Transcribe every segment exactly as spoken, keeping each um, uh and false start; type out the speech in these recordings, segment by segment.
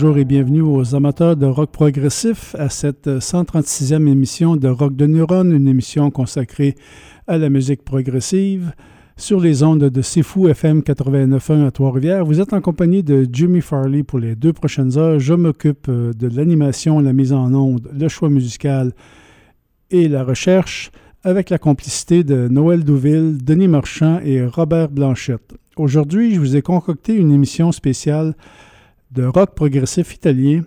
bonjour et bienvenue aux amateurs de rock progressif à cette cent trente-sixième émission de Rock de Neurones, une émission consacrée à la musique progressive sur les ondes de C'est Fou F M quatre-vingt-neuf point un à Trois-Rivières. Vous êtes en compagnie de Jimmy Farley pour les deux prochaines heures. Je m'occupe de l'animation, la mise en onde, le choix musical et la recherche avec la complicité de Noël Douville, Denis Marchand et Robert Blanchette. Aujourd'hui, je vous ai concocté une émission spéciale de rock progressif italien,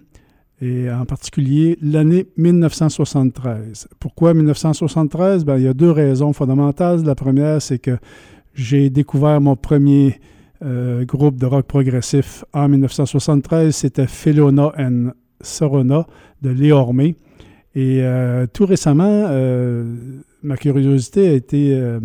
et en particulier l'année mille neuf cent soixante-treize. Pourquoi mille neuf cent soixante-treize? Ben, il y a deux raisons fondamentales. La première, c'est que j'ai découvert mon premier euh, groupe de rock progressif en mille neuf cent soixante-treize. C'était Felona and Sorona de Léo Ormé. Et euh, tout récemment, euh, ma curiosité a été euh,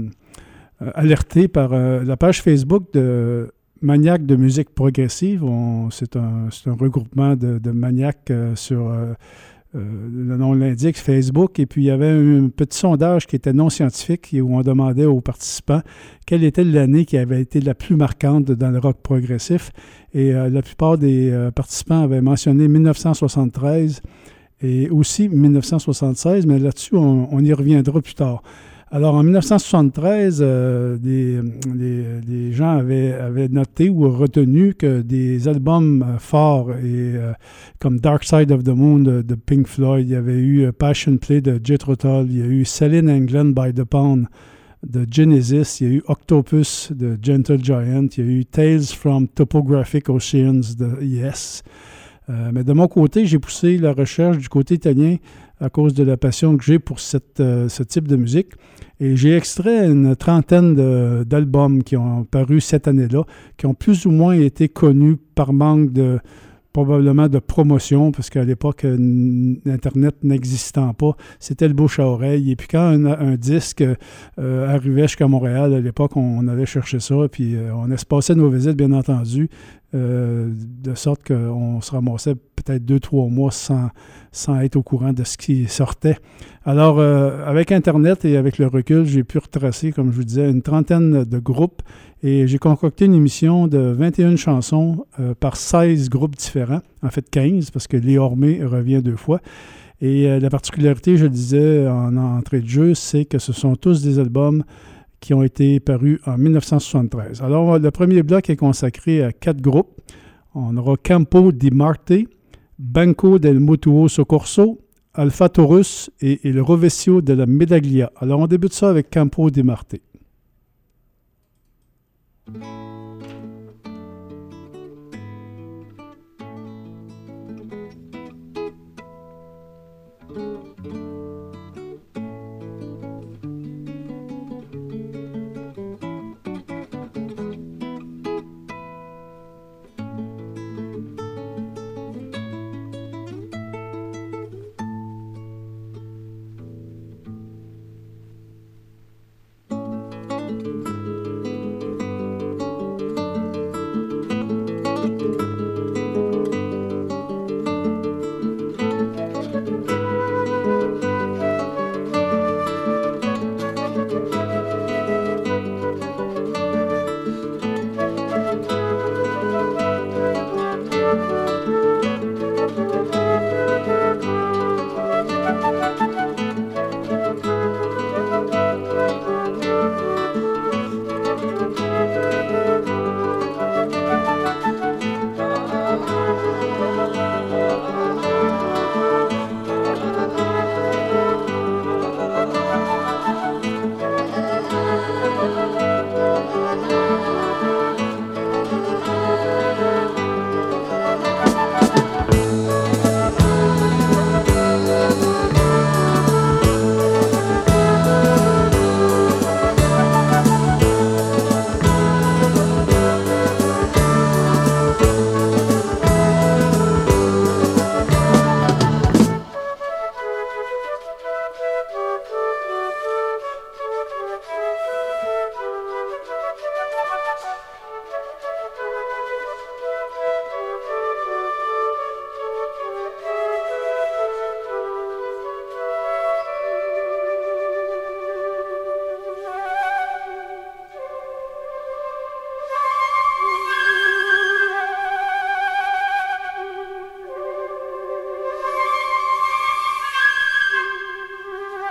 alertée par euh, la page Facebook de Maniaques de musique progressive. On, c'est, un, c'est un regroupement de, de maniaques euh, sur, euh, euh, le nom l'indique, Facebook. Et puis, il y avait un, un petit sondage qui était non scientifique où on demandait aux participants quelle était l'année qui avait été la plus marquante dans le rock progressif. Et euh, la plupart des euh, participants avaient mentionné mille neuf cent soixante-treize et aussi mille neuf cent soixante-seize, mais là-dessus, on, on y reviendra plus tard. Alors, en mille neuf cent soixante-treize, euh, des, des, des gens avaient, avaient noté ou retenu que des albums euh, forts et, euh, comme Dark Side of the Moon de, de Pink Floyd, il y avait eu Passion Play de Jethro Tull, il y a eu Celine England by the Pound de Genesis, il y a eu Octopus de Gentle Giant, il y a eu Tales from Topographic Oceans de Yes. Euh, mais de mon côté, j'ai poussé la recherche du côté italien à cause de la passion que j'ai pour cette, euh, ce type de musique. Et j'ai extrait une trentaine de, d'albums qui ont paru cette année-là, qui ont plus ou moins été connus par manque de, probablement de promotion, parce qu'à l'époque, euh, Internet n'existant pas, c'était le bouche à oreille. Et puis quand un, un disque euh, arrivait jusqu'à Montréal, à l'époque, on, on allait chercher ça, puis euh, on espacait nos visites, bien entendu, euh, de sorte qu'on se ramassait peut-être deux, trois mois sans, sans être au courant de ce qui sortait. Alors, euh, avec Internet et avec le recul, j'ai pu retracer, comme je vous disais, une trentaine de groupes et j'ai concocté une émission de vingt et une chansons euh, par seize groupes différents, en fait quinze, parce que Léo Ormé revient deux fois. Et euh, la particularité, je le disais en entrée de jeu, c'est que ce sont tous des albums qui ont été parus en mille neuf cent soixante-treize. Alors, le premier bloc est consacré à quatre groupes. On aura Campo di Marte, Banco del Mutuo Soccorso, Alpha Taurus et, et le Rovescio de la Medaglia. Alors, on débute ça avec Campo di Marte.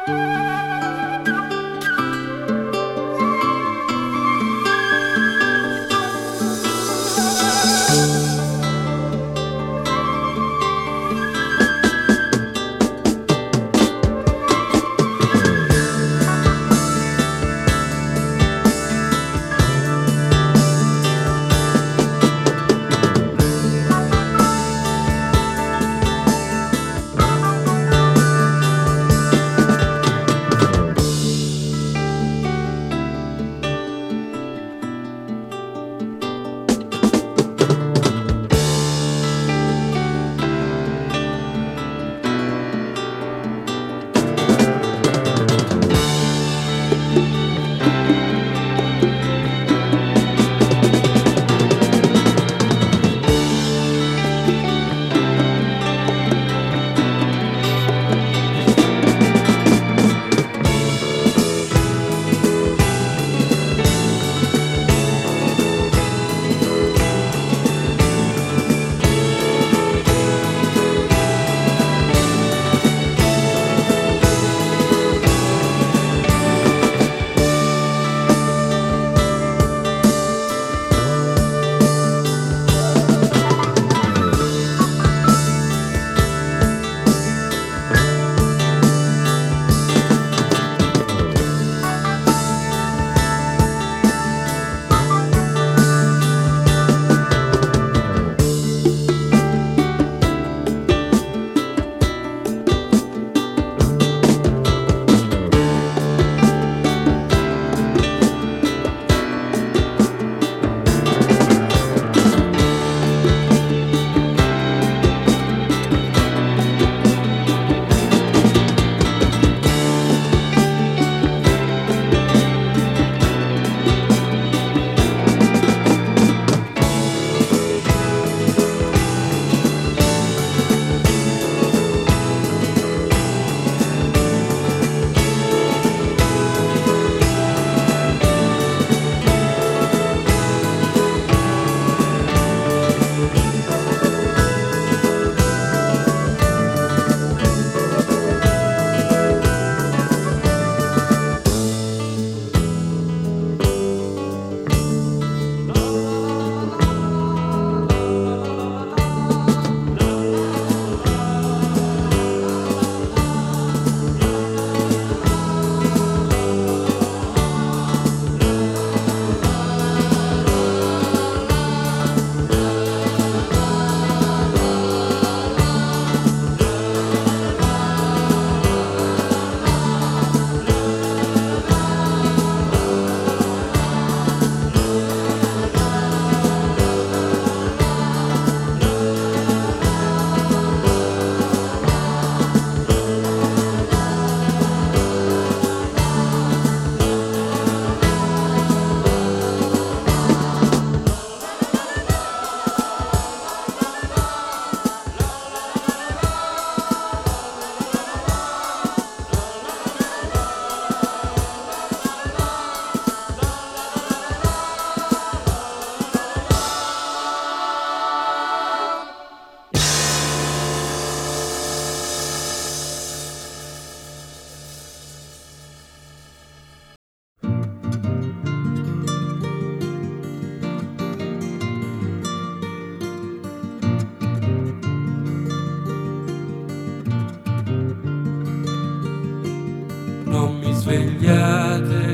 svegliate,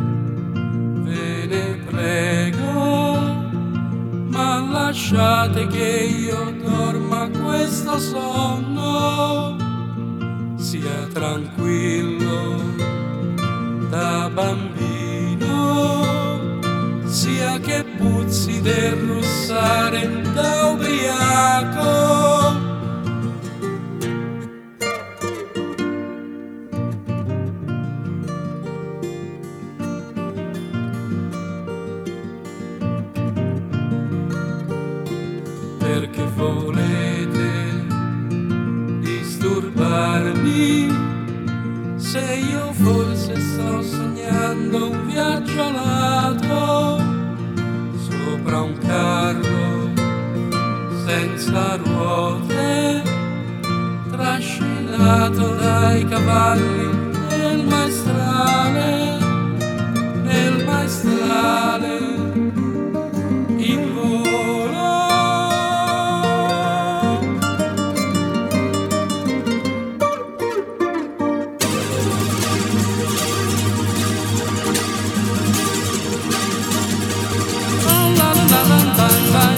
ve ne prego, ma lasciate che io dorma questo sonno, sia tranquillo da bambino, sia che puzzi del russare da ubriaco. Perché volete disturbarmi se io forse sto sognando un viaggio alato sopra un carro senza ruote trascinato dai cavalli maestrale, nel maestrale in volo. La la la la la la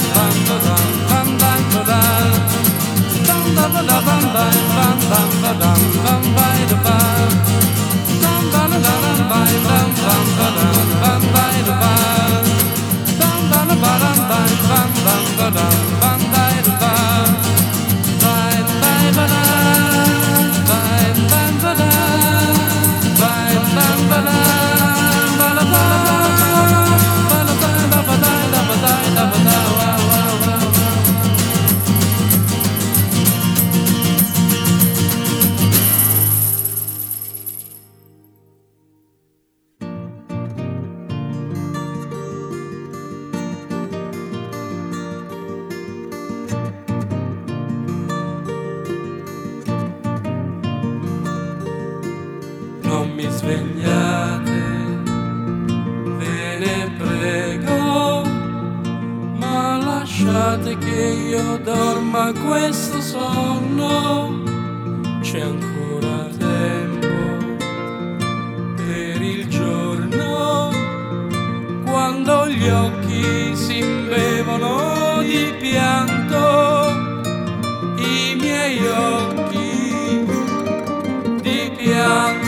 Non mi svegliate, ve ne prego, ma lasciate che io dorma questo sonno. C'è ancora tempo per il giorno, quando gli occhi si imbevono di pianto, i miei occhi di pianto.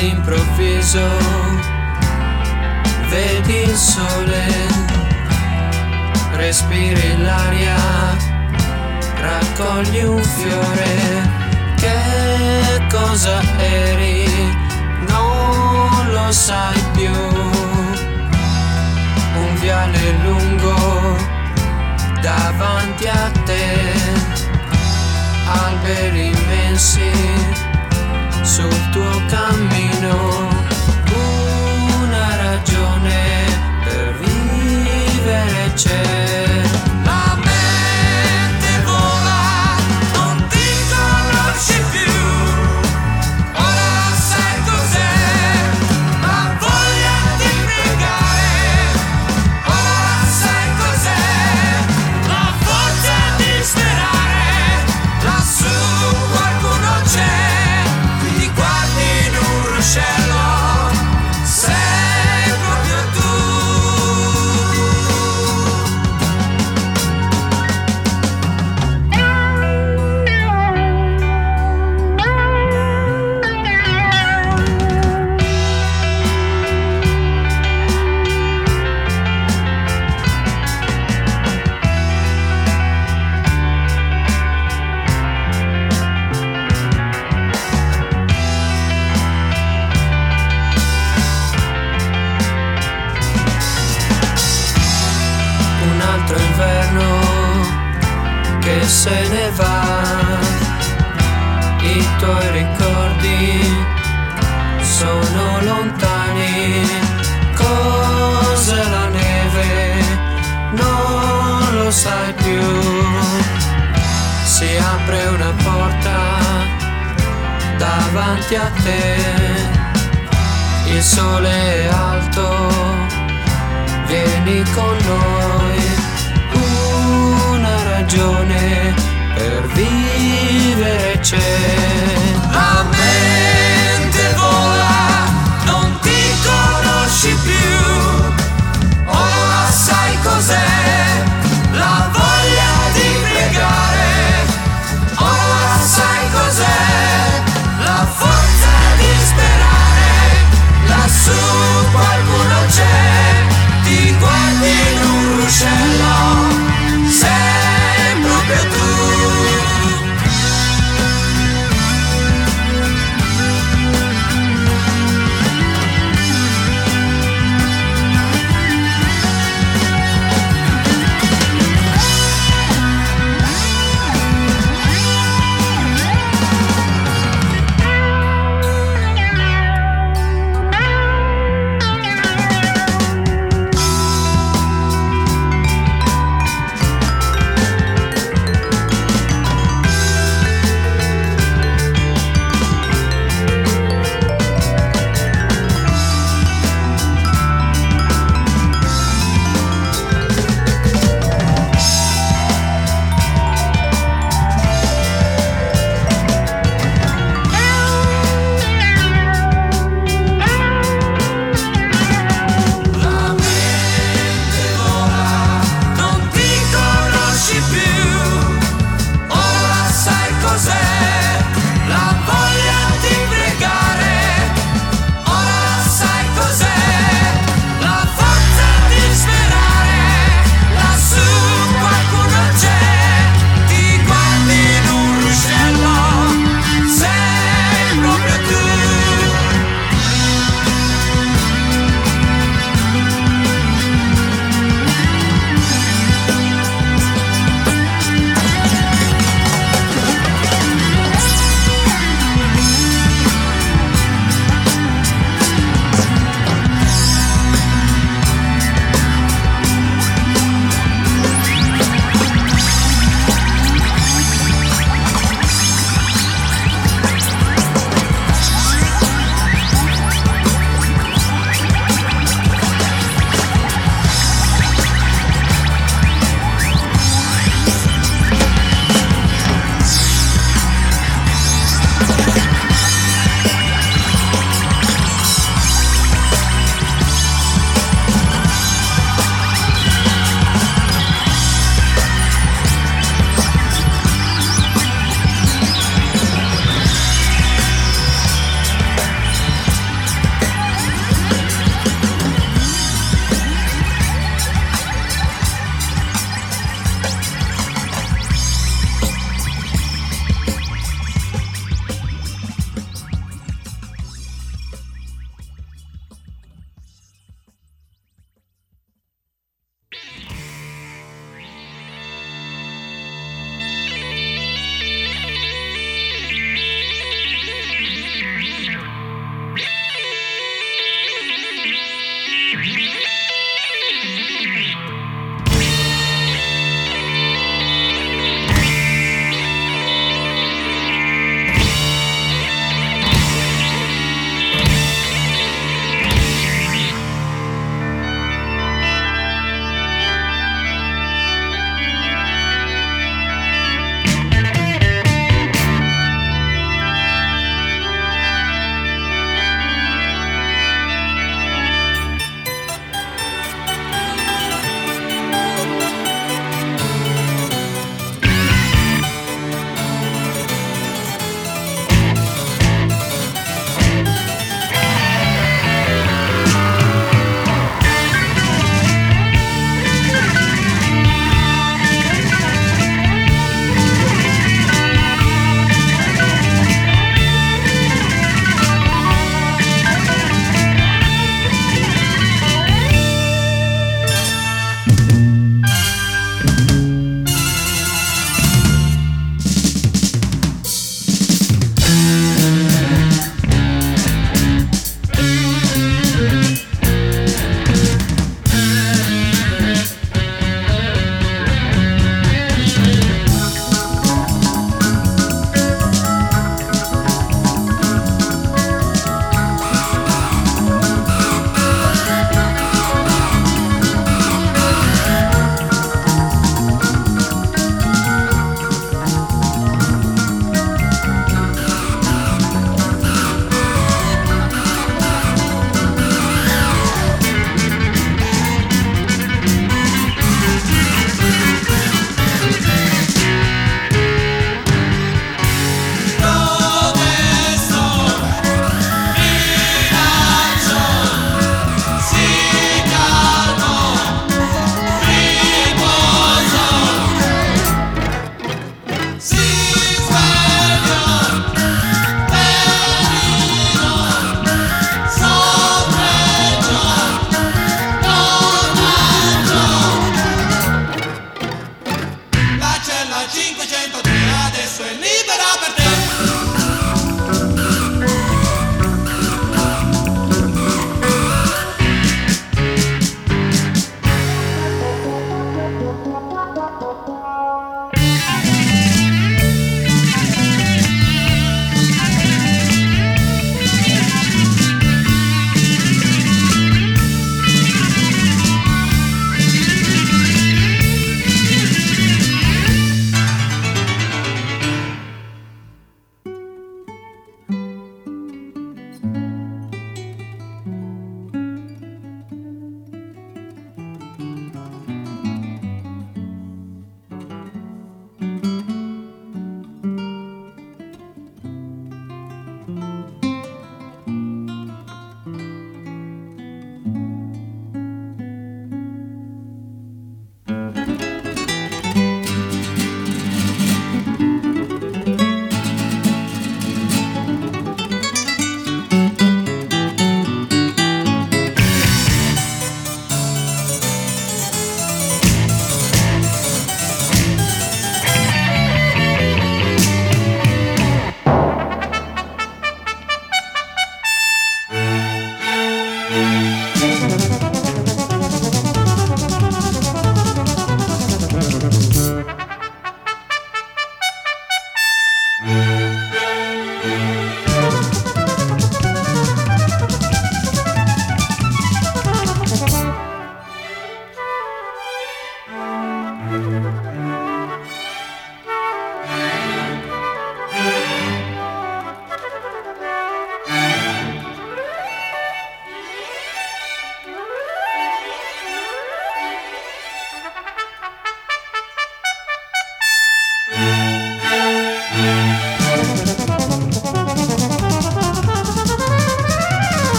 all'improvviso vedi il sole, respiri l'aria, raccogli un fiore. Che cosa eri? Non lo sai più. Un viale lungo davanti a te, alberi immensi sul tuo cammino, una ragione per vivere c'è. La mente vola, non ti conosci più, ora sai cos'è la voglia di pregare, ora sai cos'è la forza di sperare, lassù qualcuno c'è, ti guardi in un ruscello, sei proprio tu. Un altro inverno che se ne va, i tuoi ricordi sono lontani. Cos'è la neve? Non lo sai più. Si apre una porta davanti a te, il sole è alto, vieni con noi, una ragione per vivere c'è. La mente vola, non ti conosci più, ora sai cos'è la voglia di pregare, ora sai cos'è la forza di sperare.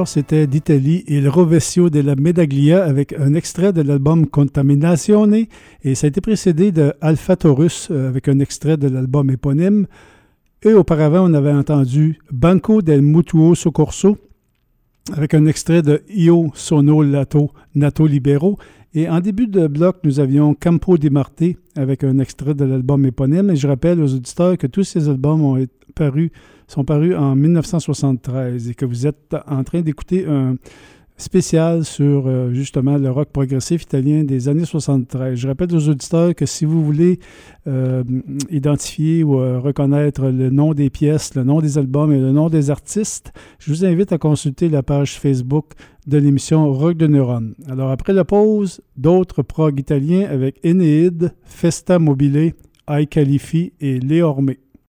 Alors, c'était d'Italie Il Rovescio della Medaglia avec un extrait de l'album Contaminazione et ça a été précédé de Alpha Taurus avec un extrait de l'album éponyme. Et auparavant, on avait entendu Banco del Mutuo Soccorso avec un extrait de Io Sono Lato Nato Libero. Et en début de bloc, nous avions Campo di Marte avec un extrait de l'album éponyme. Et je rappelle aux auditeurs que tous ces albums ont paru, sont parus en dix-neuf cent soixante-treize et que vous êtes en train d'écouter un spécial sur euh, justement le rock progressif italien des années soixante-treize. Je rappelle aux auditeurs que si vous voulez euh, identifier ou euh, reconnaître le nom des pièces, le nom des albums et le nom des artistes, je vous invite à consulter la page Facebook de l'émission Rock de Neuron. Alors après la pause, d'autres prog italiens avec Eneid, Festa Mobile, Ai Califi et Le Orme.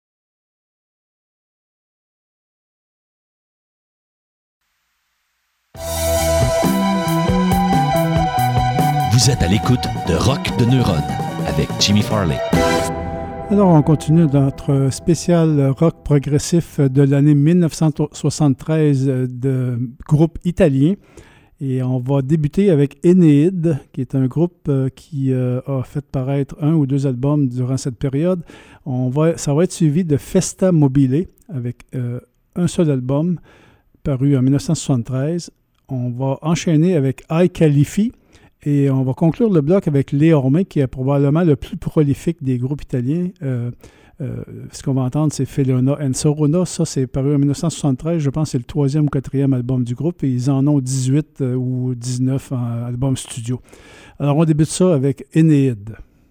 Vous êtes à l'écoute de Rock de Neuron avec Jimmy Farley. Alors, on continue notre spécial rock progressif de l'année dix-neuf cent soixante-treize de groupe italien. Et on va débuter avec Eneid, qui est un groupe qui a fait paraître un ou deux albums durant cette période. On va, ça va être suivi de Festa Mobile, avec euh, un seul album paru en dix-neuf cent soixante-treize. On va enchaîner avec Ai Califi. Et on va conclure le bloc avec Le Orme, qui est probablement le plus prolifique des groupes italiens. Euh, euh, ce qu'on va entendre, c'est Felona and Sorona. Ça, c'est paru en dix-neuf cent soixante-treize. Je pense que c'est le troisième ou quatrième album du groupe. Et ils en ont dix-huit euh, ou dix-neuf en album studio. Alors, on débute ça avec Eneid.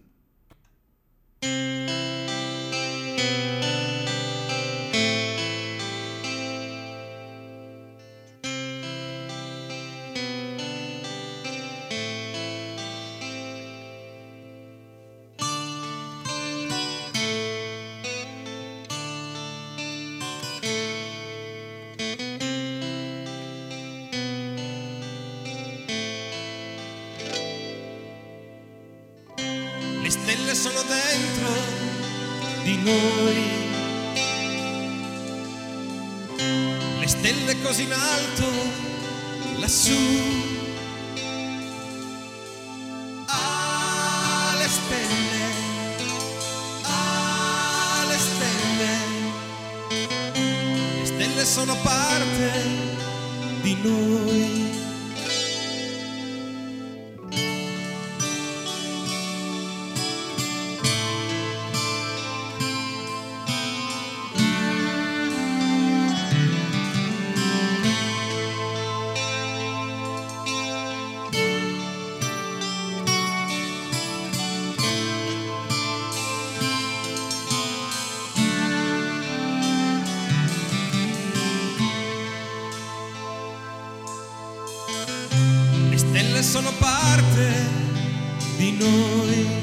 Così in alto, lassù. Ah, le stelle, ah, le stelle. Le stelle sono parte di noi. Sono parte di noi.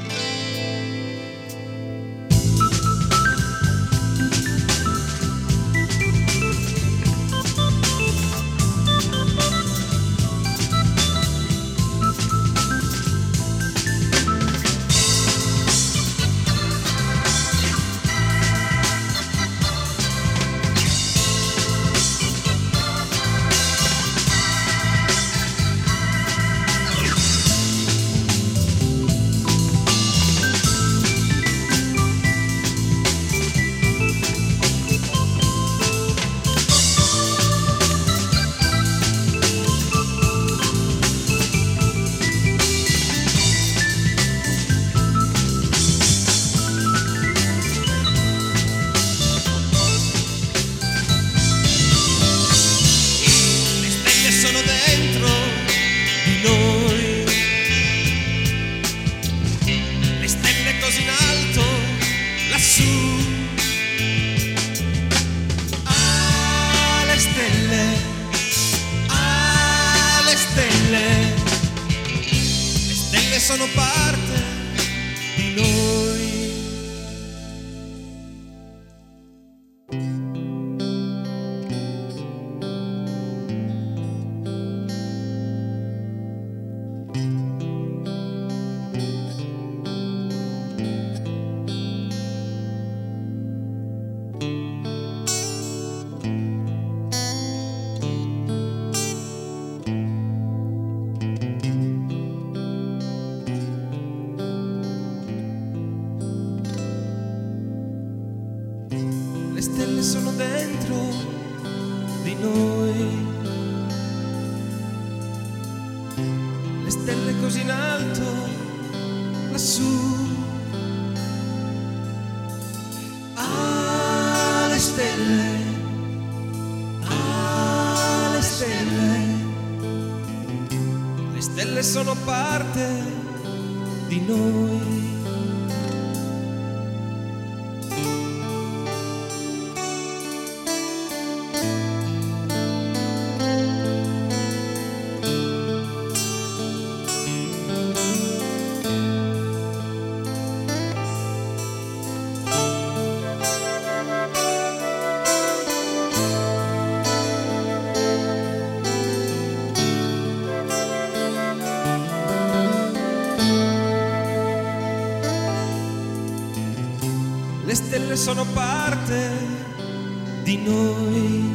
Sono parte di noi. stelle sono dentro di noi. Le stelle così in alto, lassù. Ah, le stelle, ah, le stelle. Le stelle sono parte di noi. Le stelle sono parte di noi.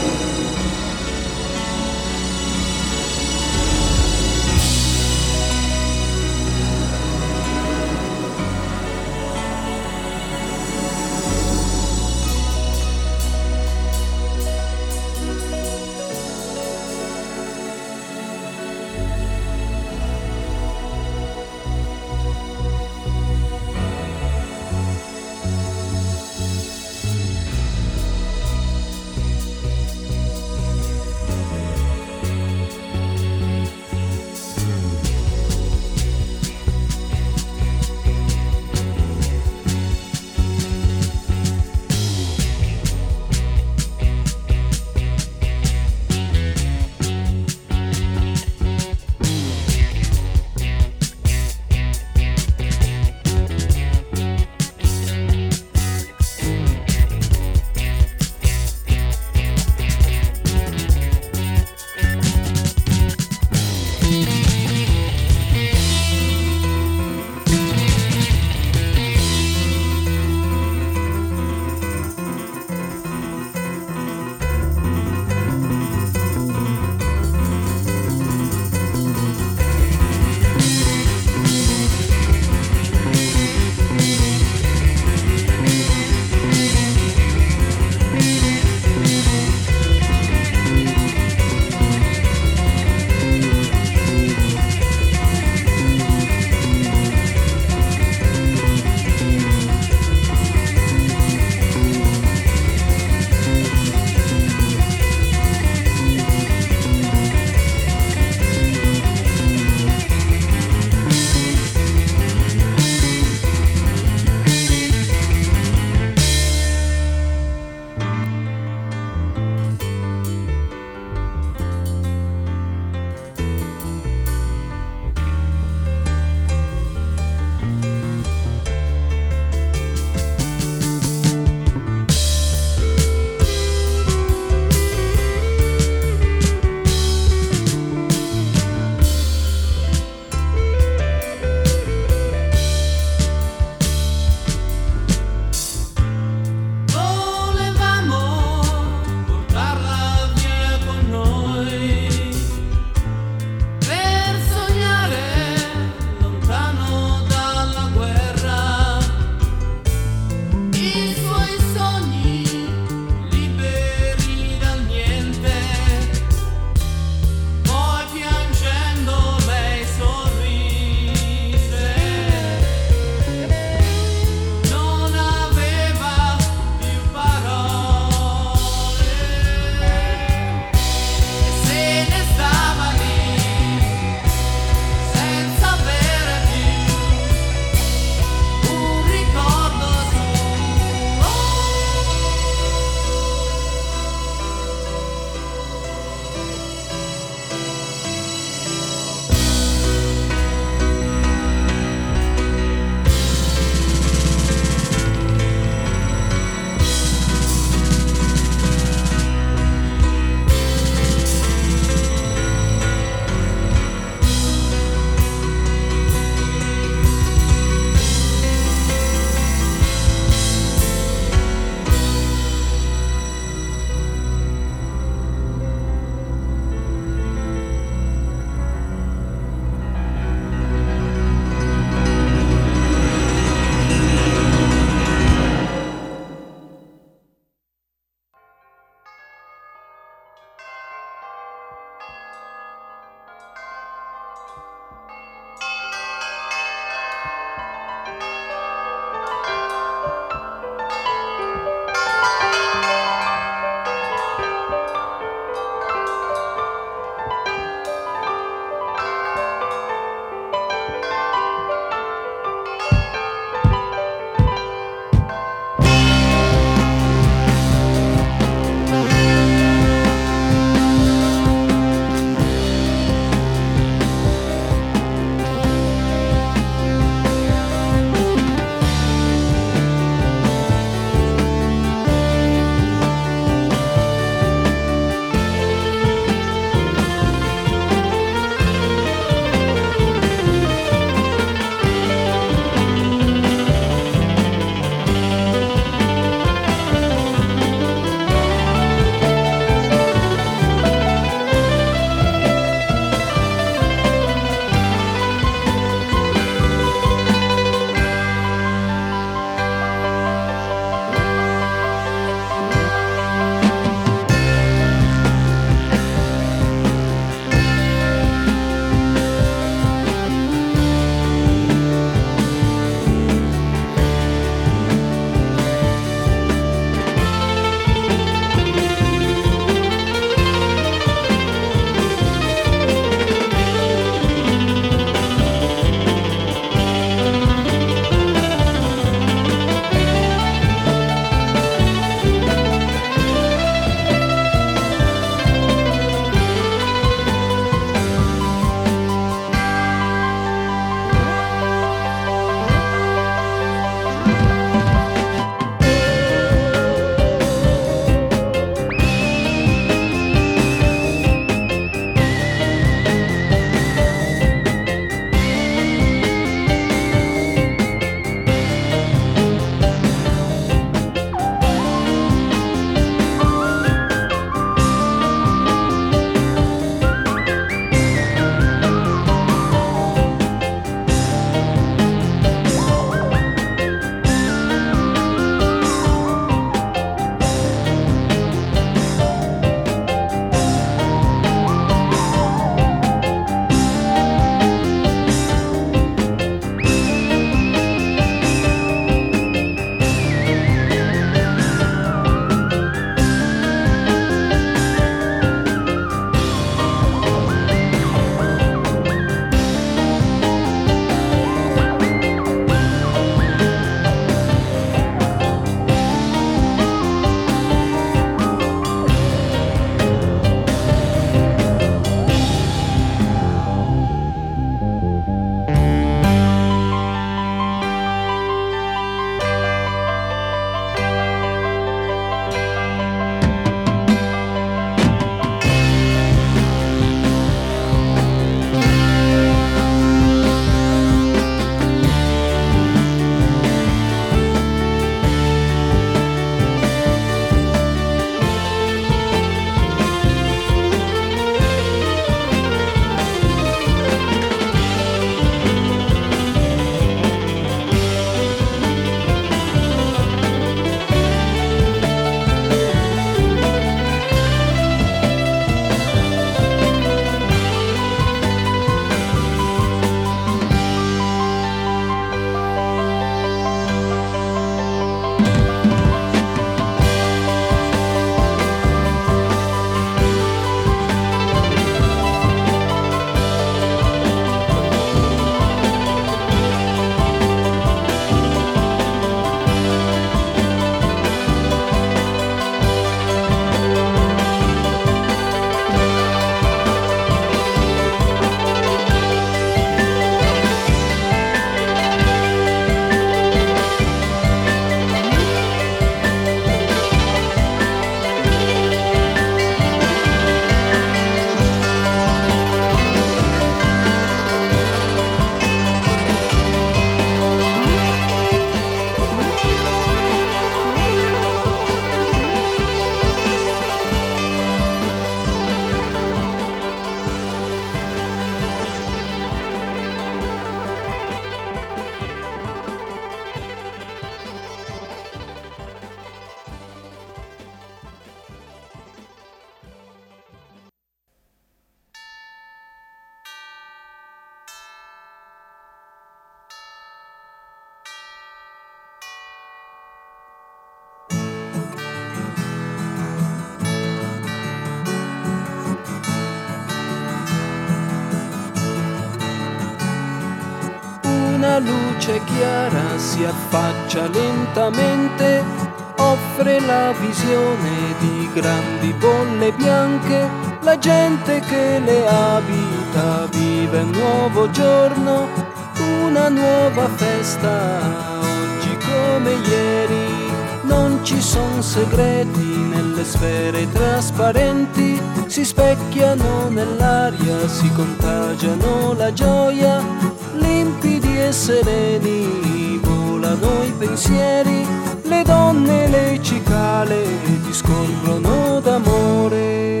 la luce chiara si affaccia lentamente, offre la visione di grandi bolle bianche. La gente che le abita vive un nuovo giorno, una nuova festa, oggi come ieri. Non ci son segreti nelle sfere trasparenti, si specchiano nell'aria, si contagiano la gioia, limpidi e sereni volano i pensieri, le donne e le cicale discorrono d'amore.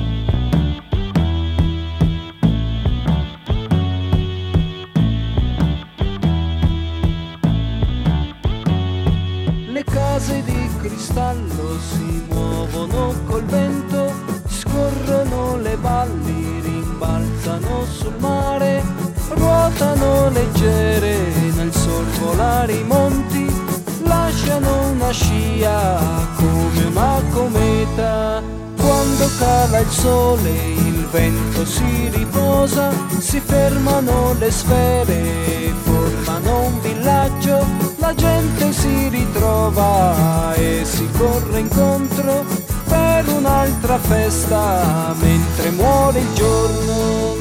Case di cristallo si muovono col vento, scorrono le valli, rimbalzano sul mare, ruotano leggere nel sorvolare i monti, lasciano una scia come una cometa. Quando cala il sole il vento si riposa, si fermano le sfere, formano un villaggio, la gente si ritrova e si corre incontro per un'altra festa mentre muore il giorno.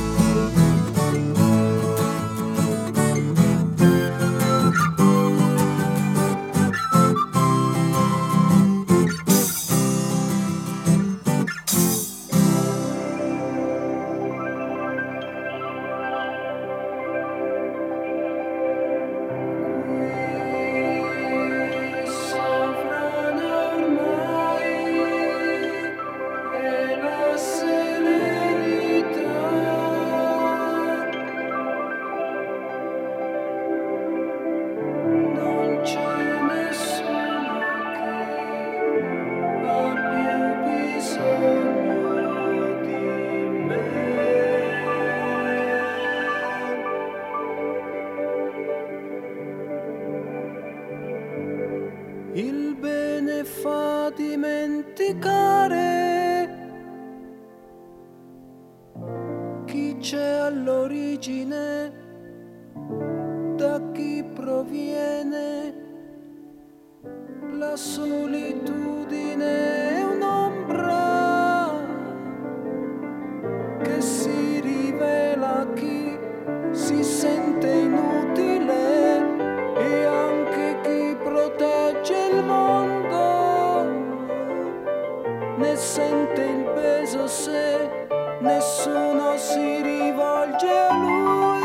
Il bene fa dimenticare chi c'è all'origine, da chi proviene. La solitudine è un'ombra che si rivela a chi si sente inutile, e anche chi protegge il mondo ne sente il peso se nessuno si rivolge a lui.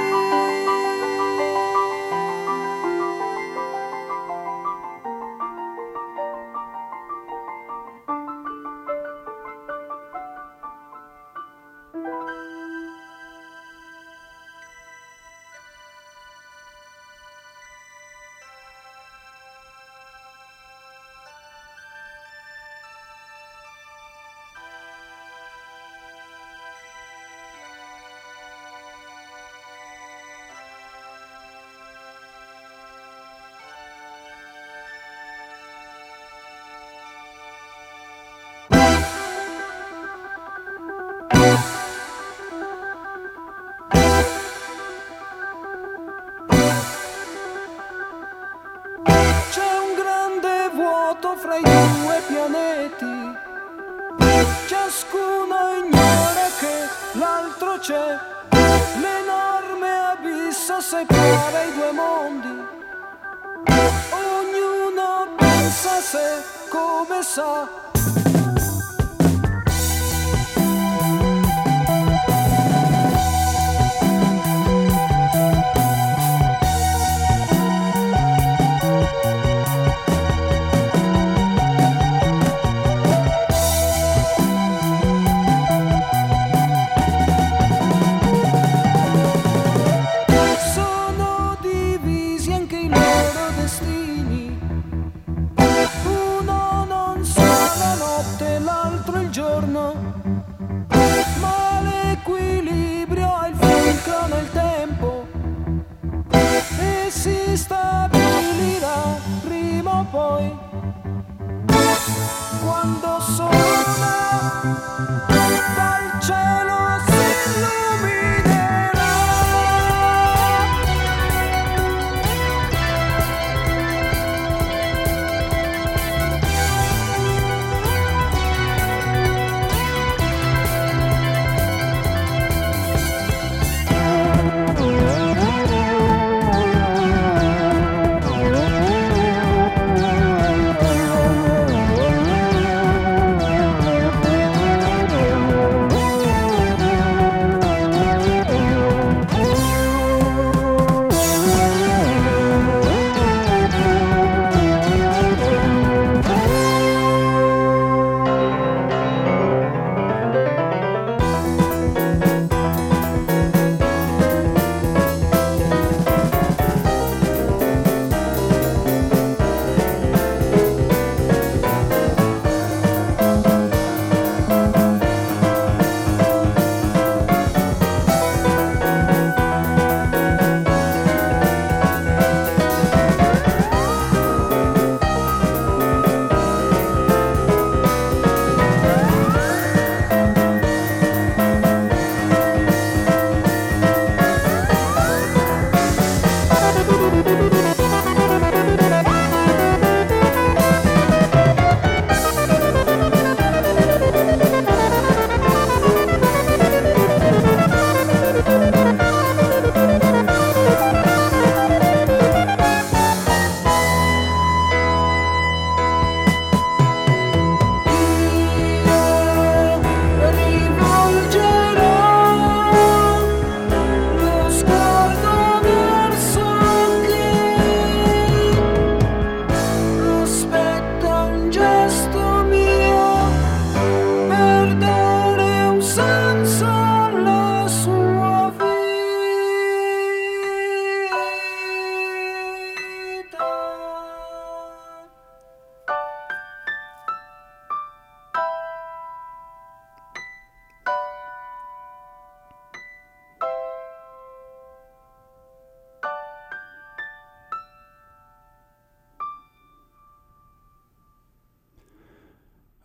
Fra i due pianeti, ciascuno ignora che l'altro c'è, l'enorme abisso separa i due mondi, ognuno pensa a sé come sa. Uno non sa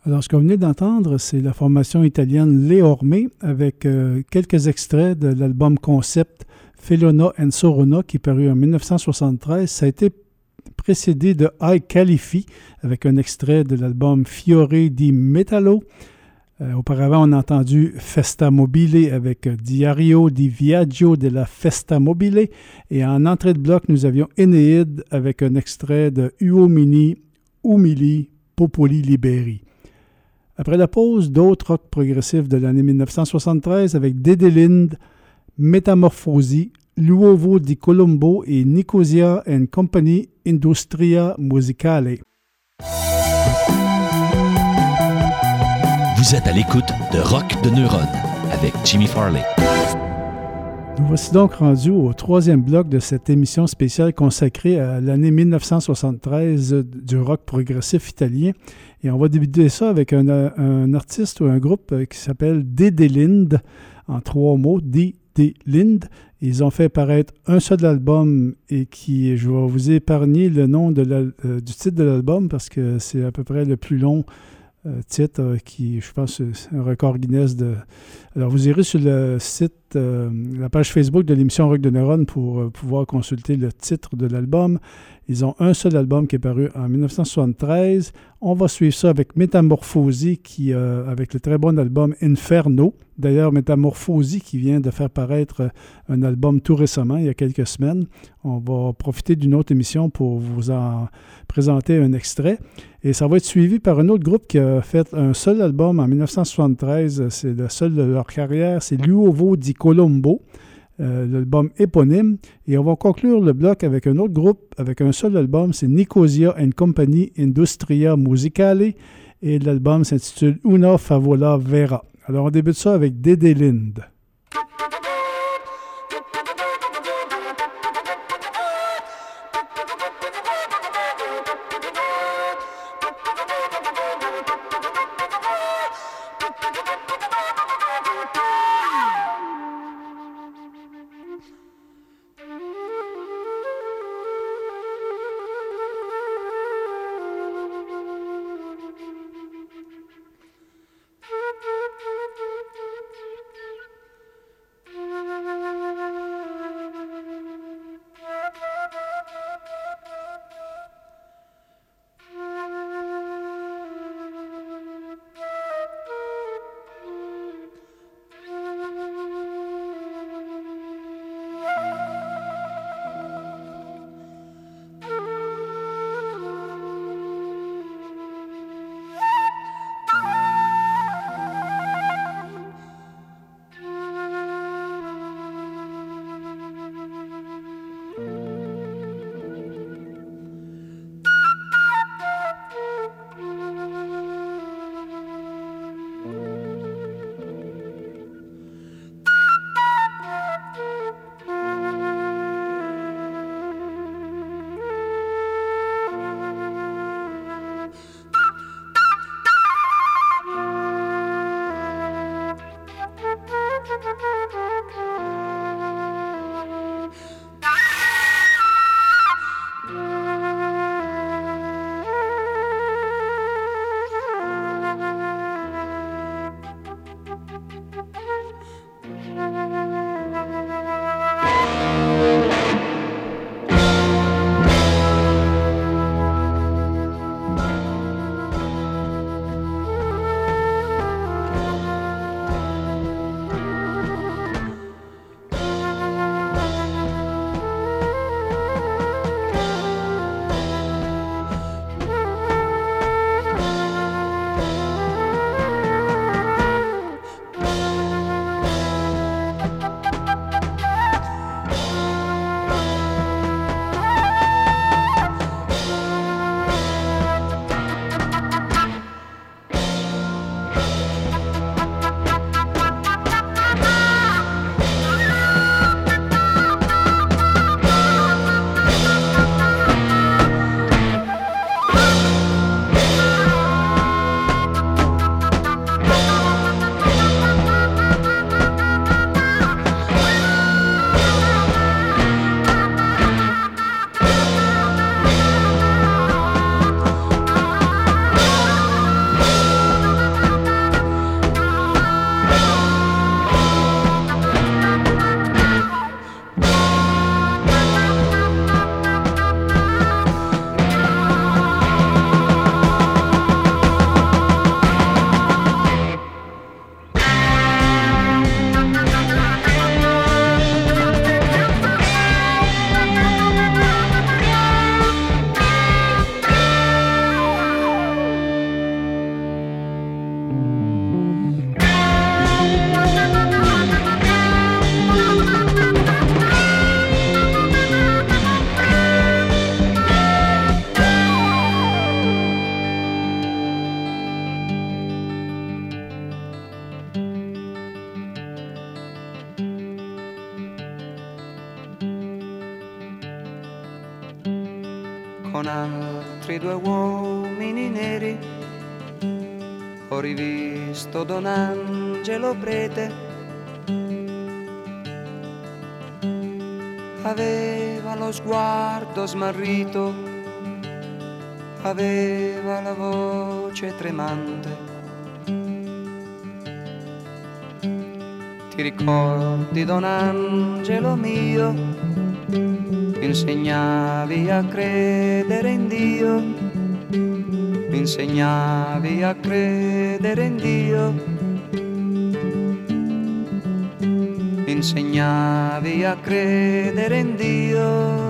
Alors, ce qu'on venait d'entendre, c'est la formation italienne Le Orme avec euh, quelques extraits de l'album concept Felona and Sorona qui est paru en dix-neuf cent soixante-treize. Ça a été précédé de I Califi avec un extrait de l'album Fiore di Metallo. Euh, auparavant, on a entendu Festa Mobile avec Diario di Viaggio della Festa Mobile. Et en entrée de bloc, nous avions Eneid avec un extrait de Uomini, Umili, Popoli Liberi. Après la pause, d'autres rock progressifs de l'année dix-neuf cent soixante-treize avec Dedelind, Metamorfosi, L'Uovo di Colombo et Nicosia and Company Industria Musicale. Vous êtes à l'écoute de Rock de Neuron avec Jimmy Farley. Nous voici donc rendus au troisième bloc de cette émission spéciale consacrée à l'année dix-neuf cent soixante-treize du rock progressif italien. Et on va débuter ça avec un, un artiste ou un groupe qui s'appelle Dedelind, en trois mots, Dedelind. Ils ont fait paraître un seul album et qui, je vais vous épargner le nom de la, euh, du titre de l'album parce que c'est à peu près le plus long euh, titre euh, qui, je pense, c'est un record Guinness de... Alors, vous irez sur le site, euh, la page Facebook de l'émission Rock de Neuron pour euh, pouvoir consulter le titre de l'album. Ils ont un seul album qui est paru en dix-neuf cent soixante-treize. On va suivre ça avec Metamorfosi, qui, euh, avec le très bon album Inferno. D'ailleurs, Metamorfosi qui vient de faire paraître un album tout récemment, il y a quelques semaines. On va profiter d'une autre émission pour vous en présenter un extrait. Et ça va être suivi par un autre groupe qui a fait un seul album en dix-neuf cent soixante-treize. C'est le seul de leur carrière, c'est L'Uovo di Colombo. Euh, l'album éponyme. Et on va conclure le bloc avec un autre groupe, avec un seul album, c'est Nicosia and Company Industria Musicale. Et l'album s'intitule Una Favola Vera. Alors on débute ça avec Dedelind. con altri due uomini neri. Ho rivisto Don Angelo Prete, aveva lo sguardo smarrito, aveva la voce tremante. Ti ricordi, Don Angelo mio, mi insegnavi a credere in Dio, mi insegnavi a credere in Dio, mi insegnavi a credere in Dio.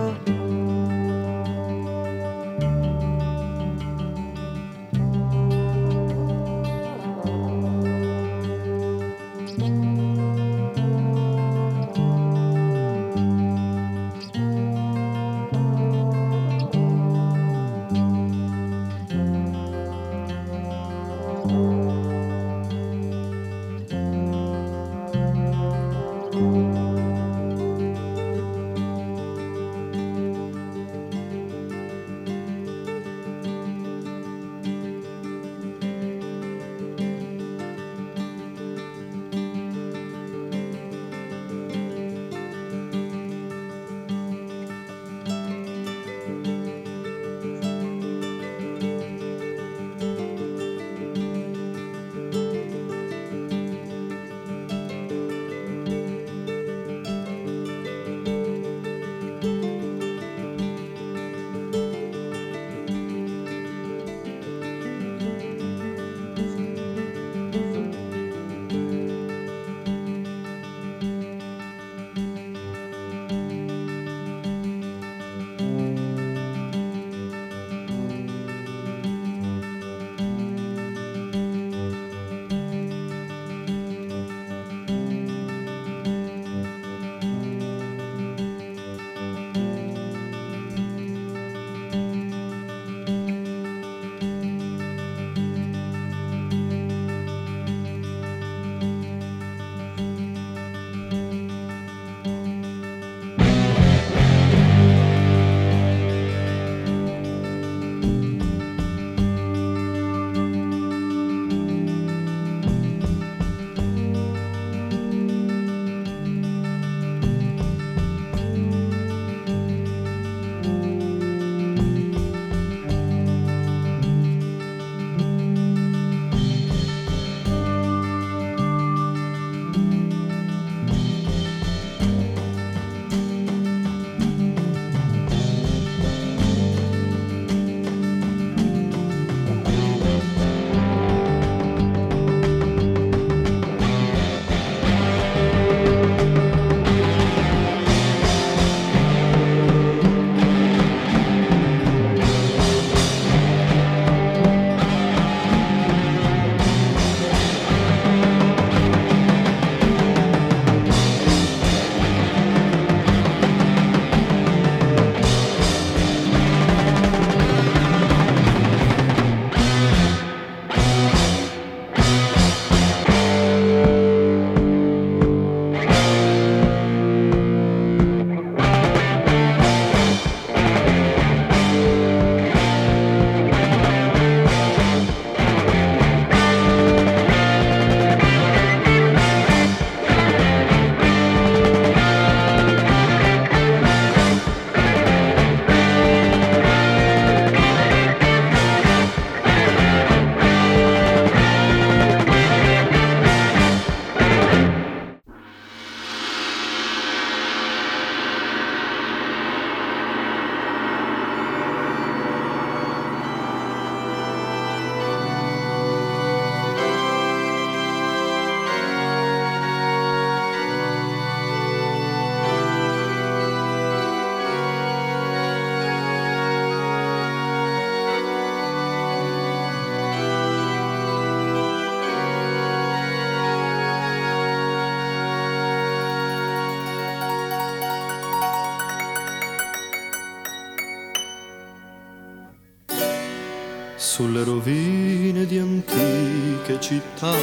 Sulle rovine di antiche città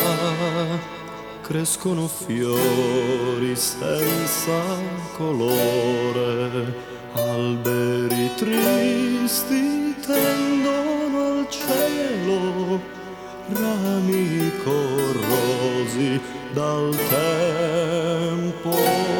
crescono fiori senza colore, alberi tristi busti tendono al cielo rami corrosi dal tempo.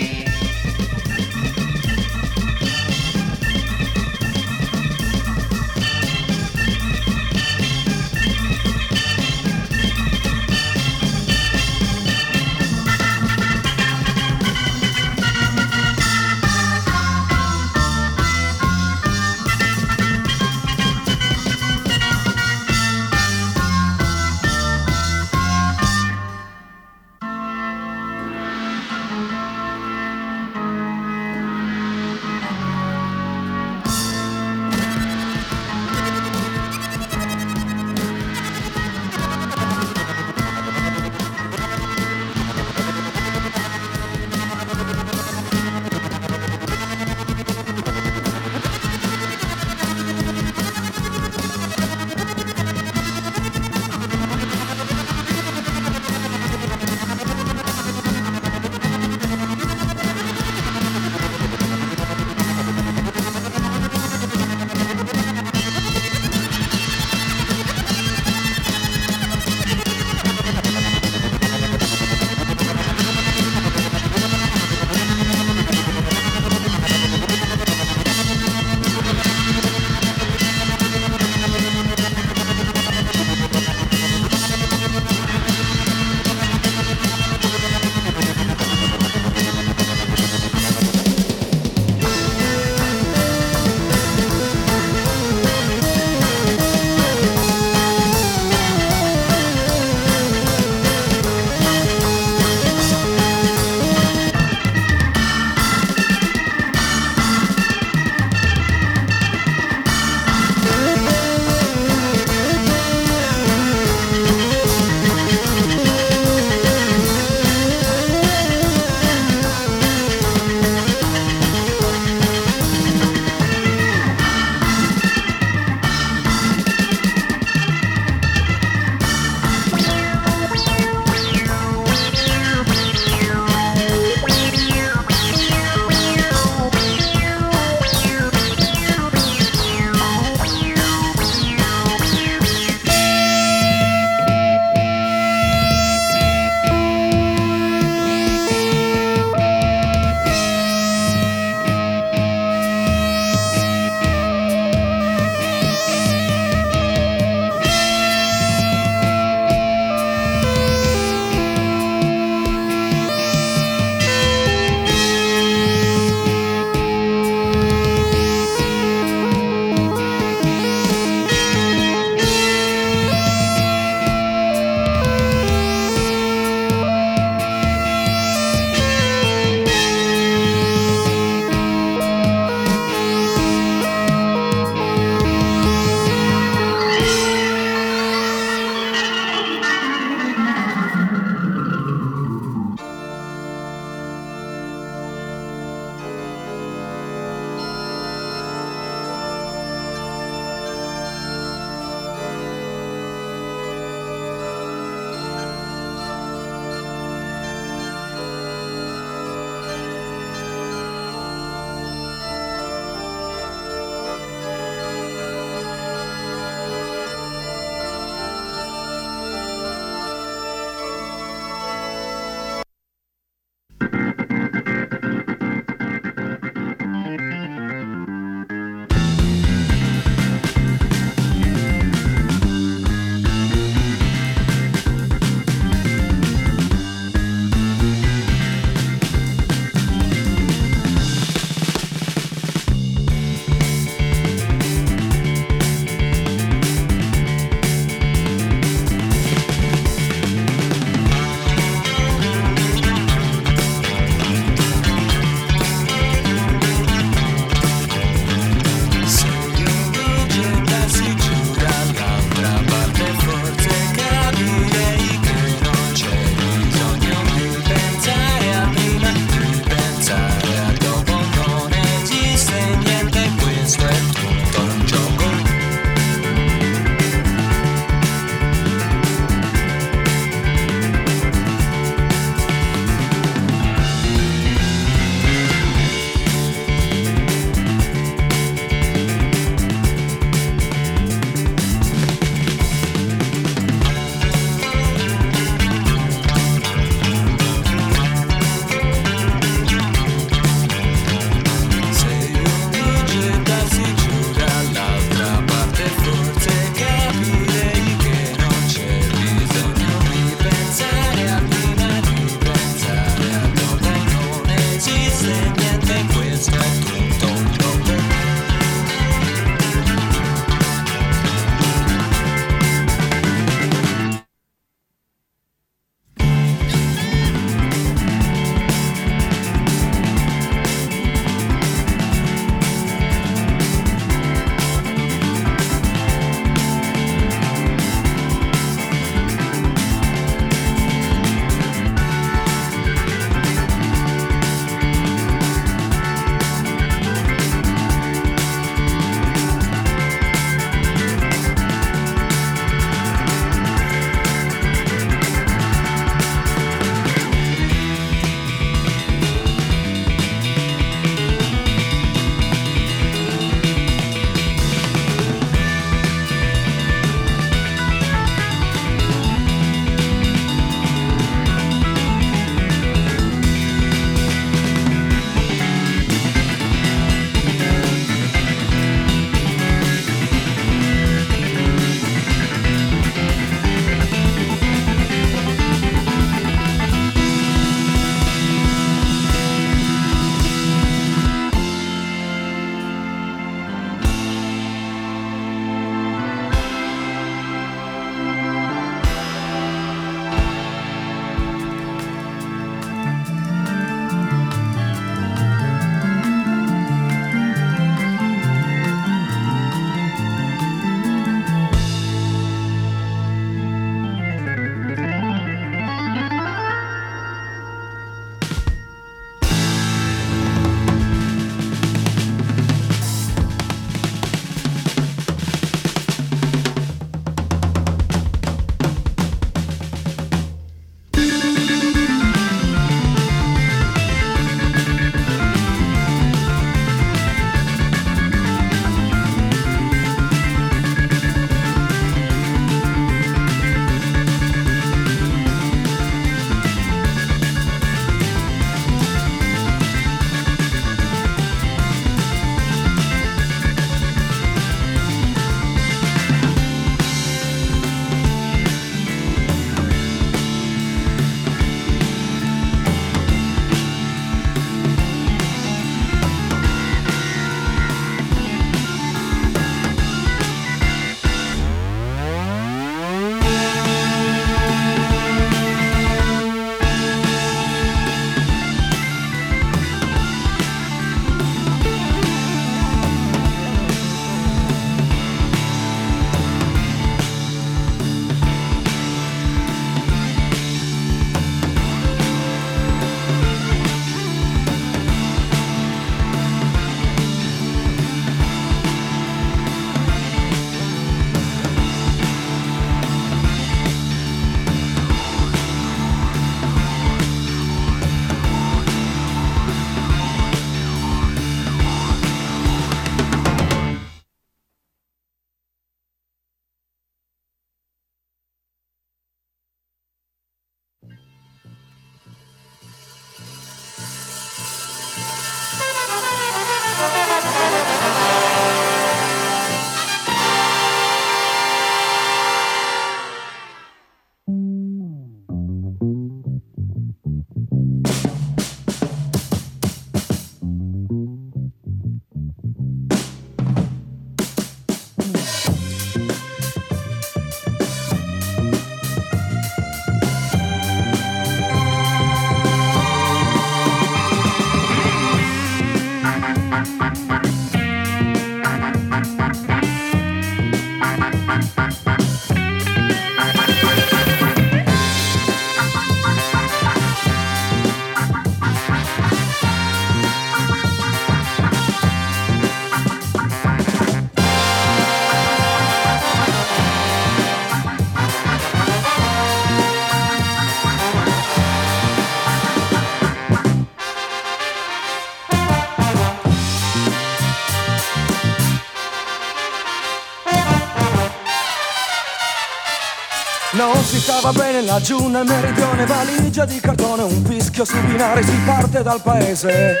Non si stava bene laggiù nel meridione, valigia di cartone, un fischio su binari, si parte dal paese.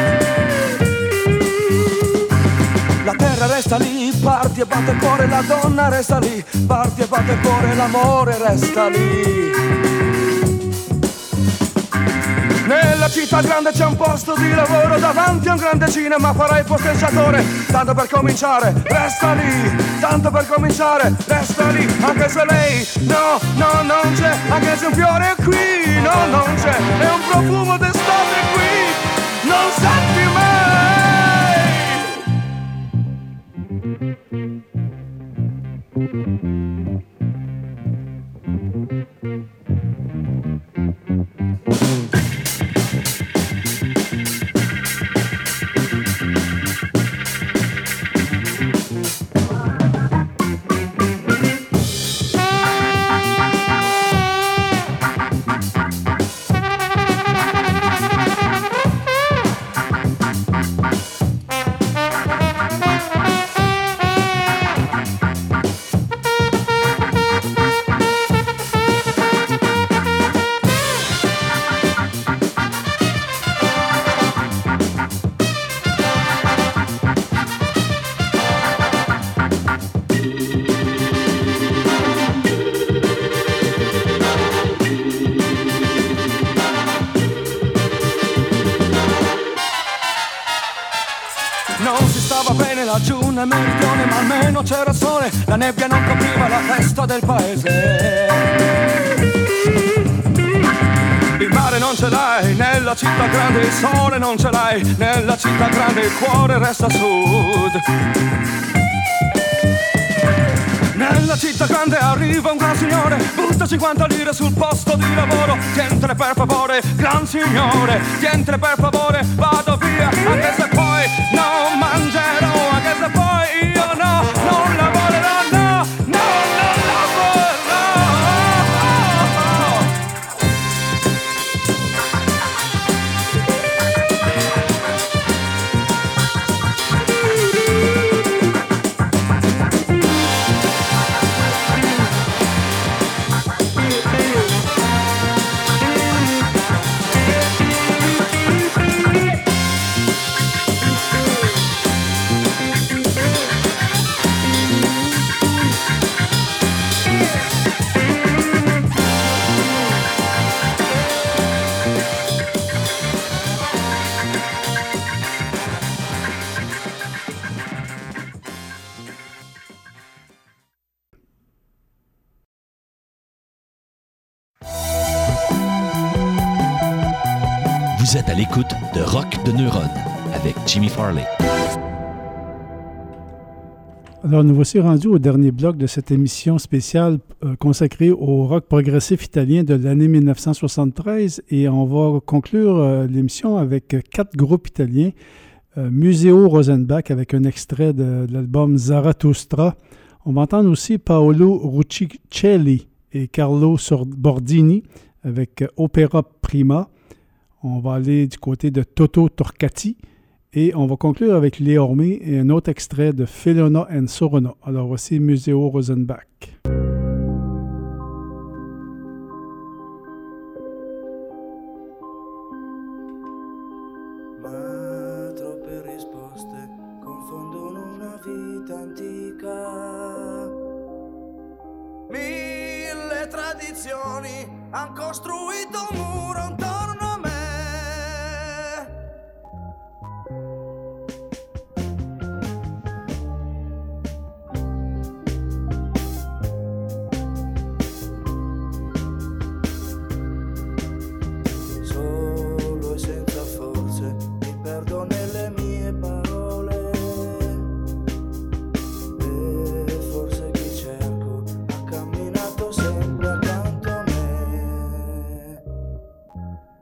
La terra resta lì, parti e batte il cuore, la donna resta lì, parti e batte il cuore, l'amore resta lì. Nella città grande c'è un posto di lavoro, davanti a un grande cinema farai il posteggiatore. Tanto per cominciare, resta lì, tanto per cominciare, resta lì. Anche se lei, no, no, non c'è, anche se un fiore è qui, no, non c'è, è un profumo d'estate qui, non senti mai. Laggiù nel meridione, ma almeno c'era sole, la nebbia non copriva la festa del paese. Il mare non ce l'hai, nella città grande il sole non ce l'hai, nella città grande il cuore resta a sud. Nella città grande arriva un gran signore, butta cinquanta lire sul posto di lavoro. Tientele per favore, gran signore, tientele per favore, vado via, anche se poi non mangerò, anche se poi io no, non lavorerò, no, no, non lavorerò. Vous êtes à l'écoute de Rock de Neuronne avec Jimmy Farley. Alors, nous voici rendus au dernier bloc de cette émission spéciale euh, consacrée au rock progressif italien de l'année mille neuf cent soixante-treize et on va conclure euh, l'émission avec euh, quatre groupes italiens. Euh, Museo Rosenbach avec un extrait de, de l'album Zarathustra. On va entendre aussi Paolo Ruccicelli et Carlo Bordini avec euh, Opera Prima. On va aller du côté de Toto Torcati et on va conclure avec Les Ormés et un autre extrait de Felona and Sorona. Alors voici Museo Rosenbach. Ma troppe risposte confondono una vita antica. Mille tradizioni han costruito un muro intorno a me. Solo e senza forze mi perdo nelle mie parole. E forse chi cerco ha camminato sempre accanto a me.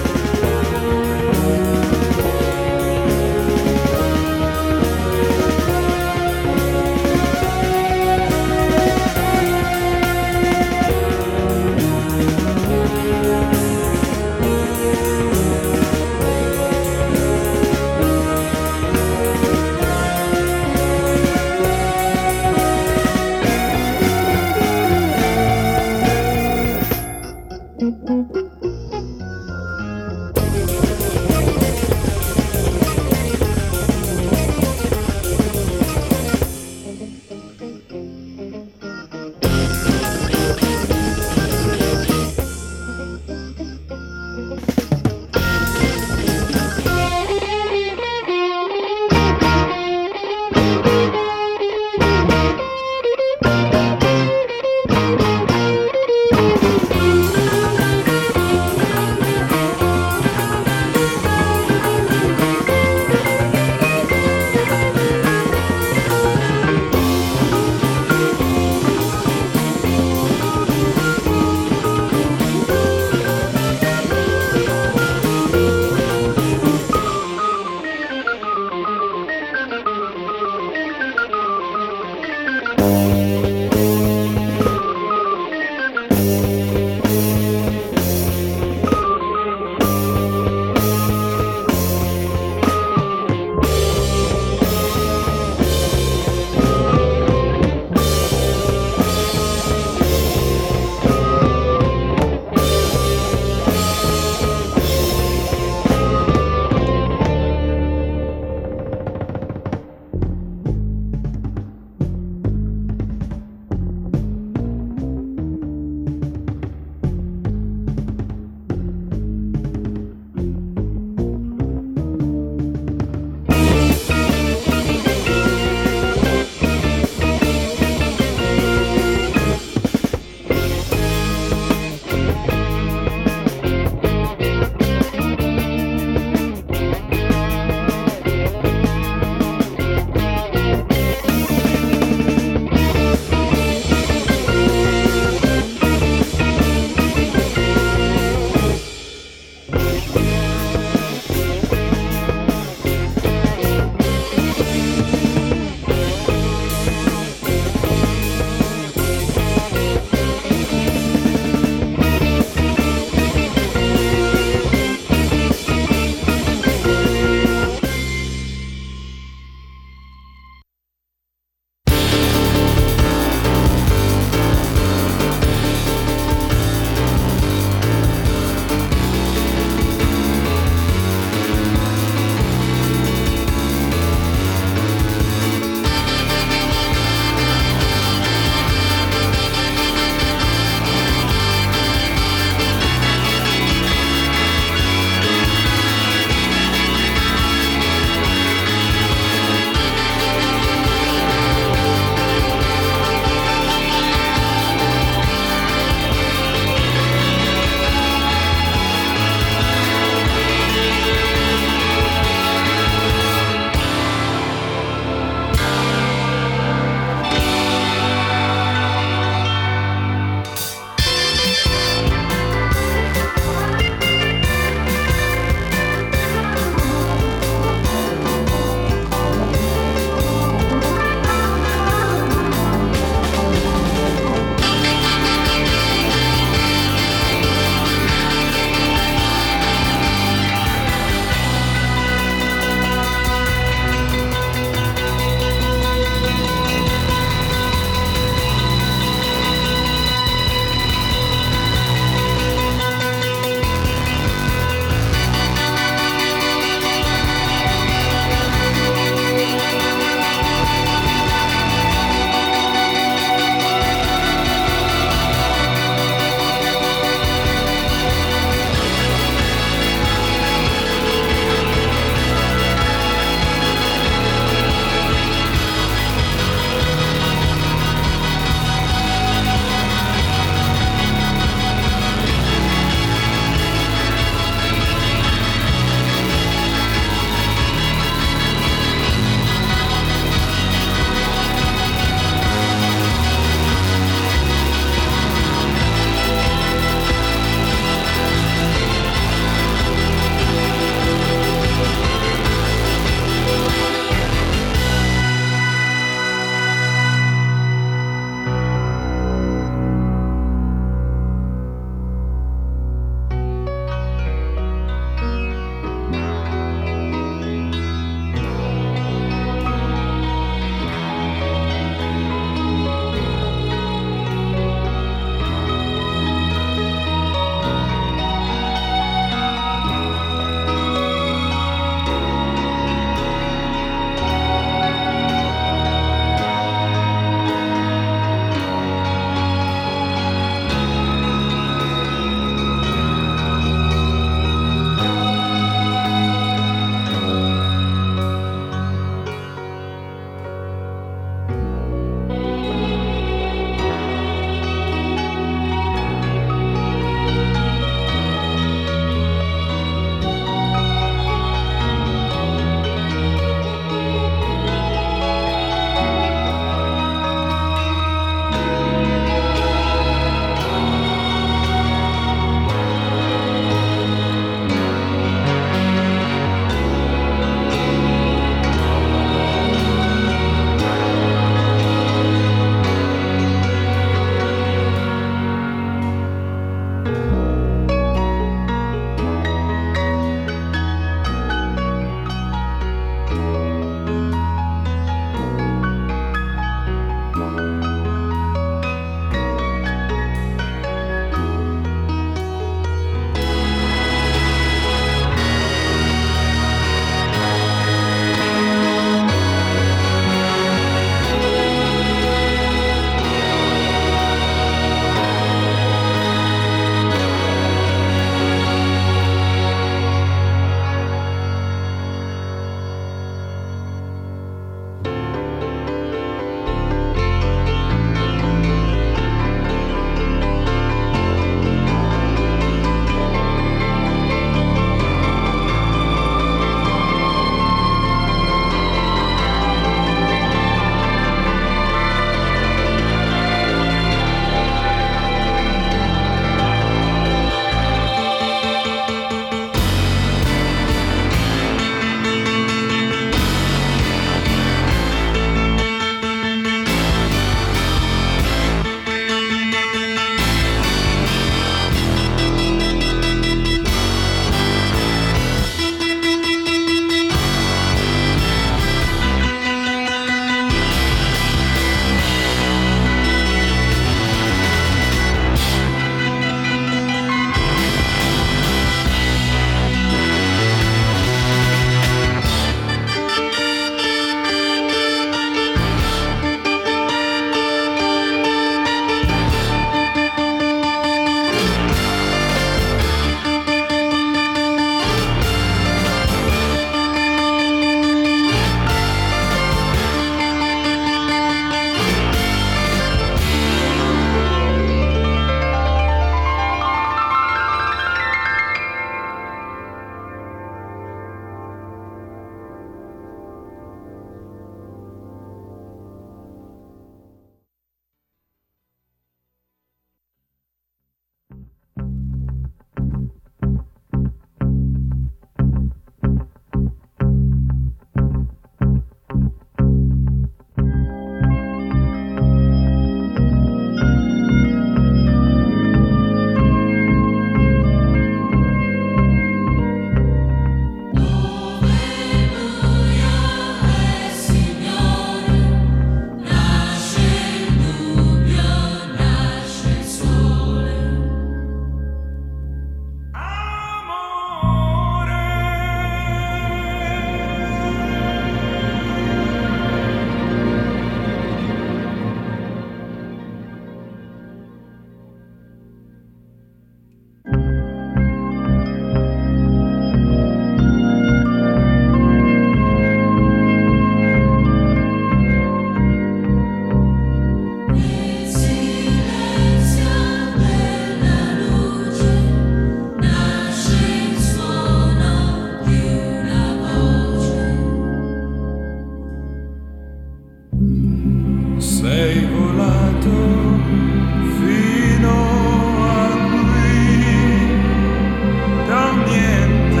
sei volato fino a qui, dal niente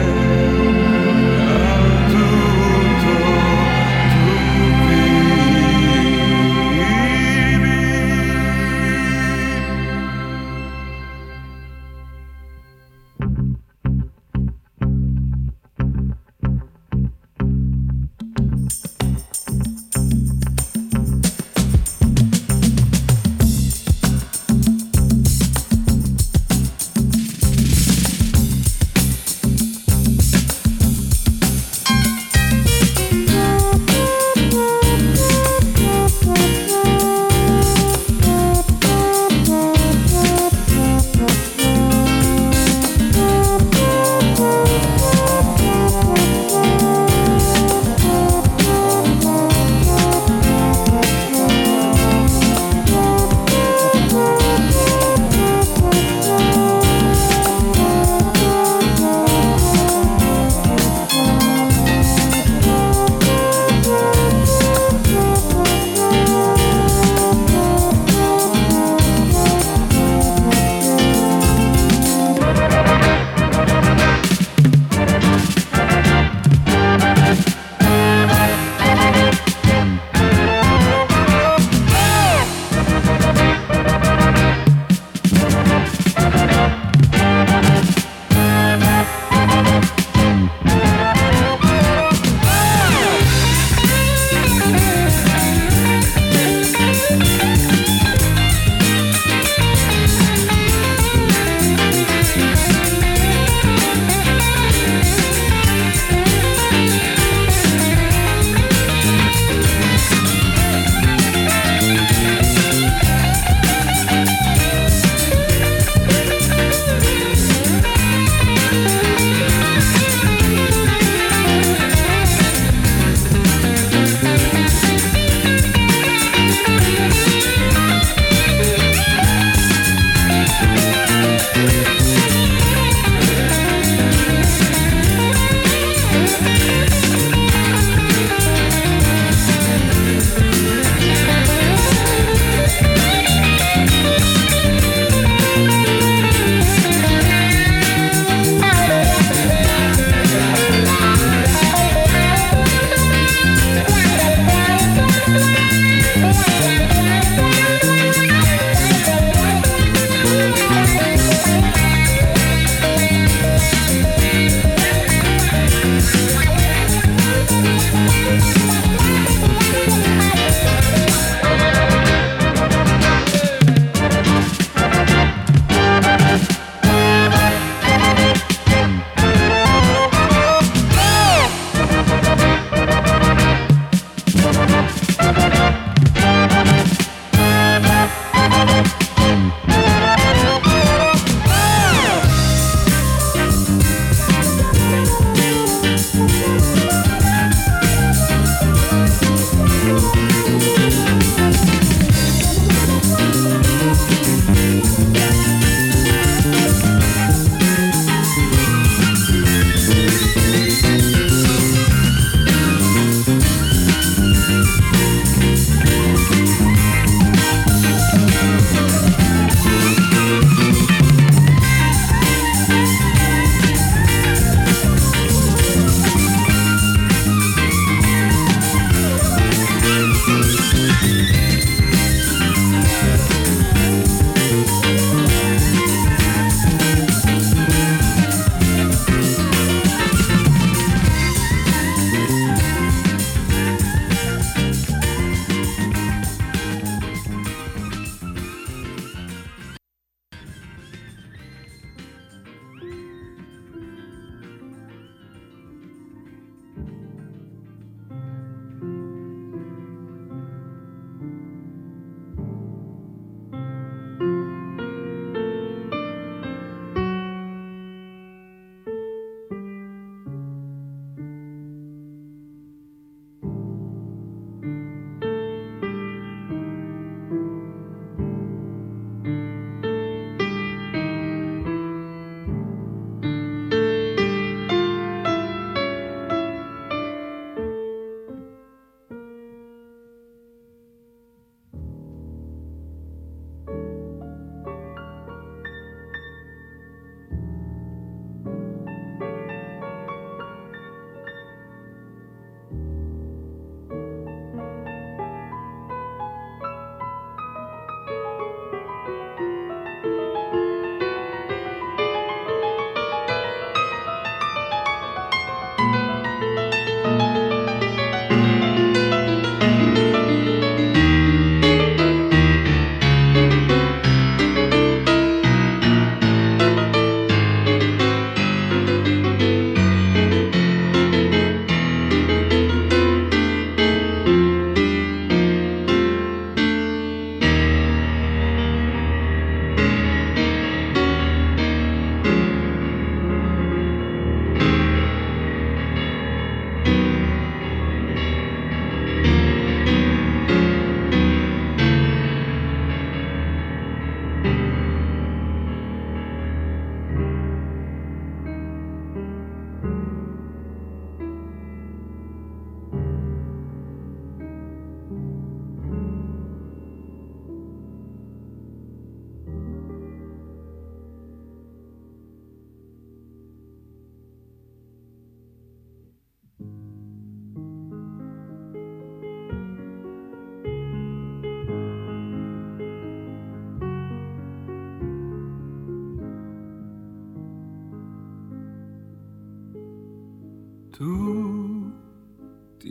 al tutto, tu vivi.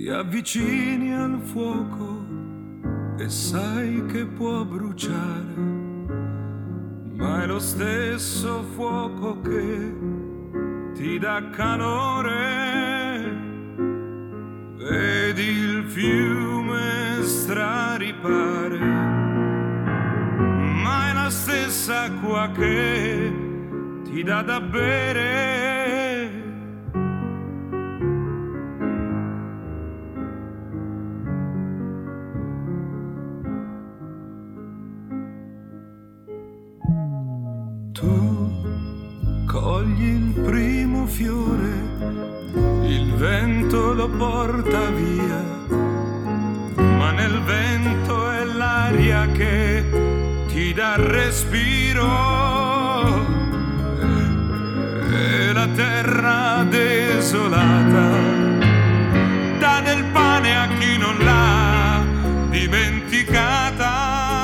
ti avvicini al fuoco e sai che può bruciare, ma è lo stesso fuoco che ti dà calore. Vedi il fiume straripare, ma è la stessa acqua che ti dà da bere. Tu cogli il primo fiore, il vento lo porta via, ma nel vento è l'aria che ti dà respiro, e la terra desolata dà del pane a chi non l'ha dimenticata.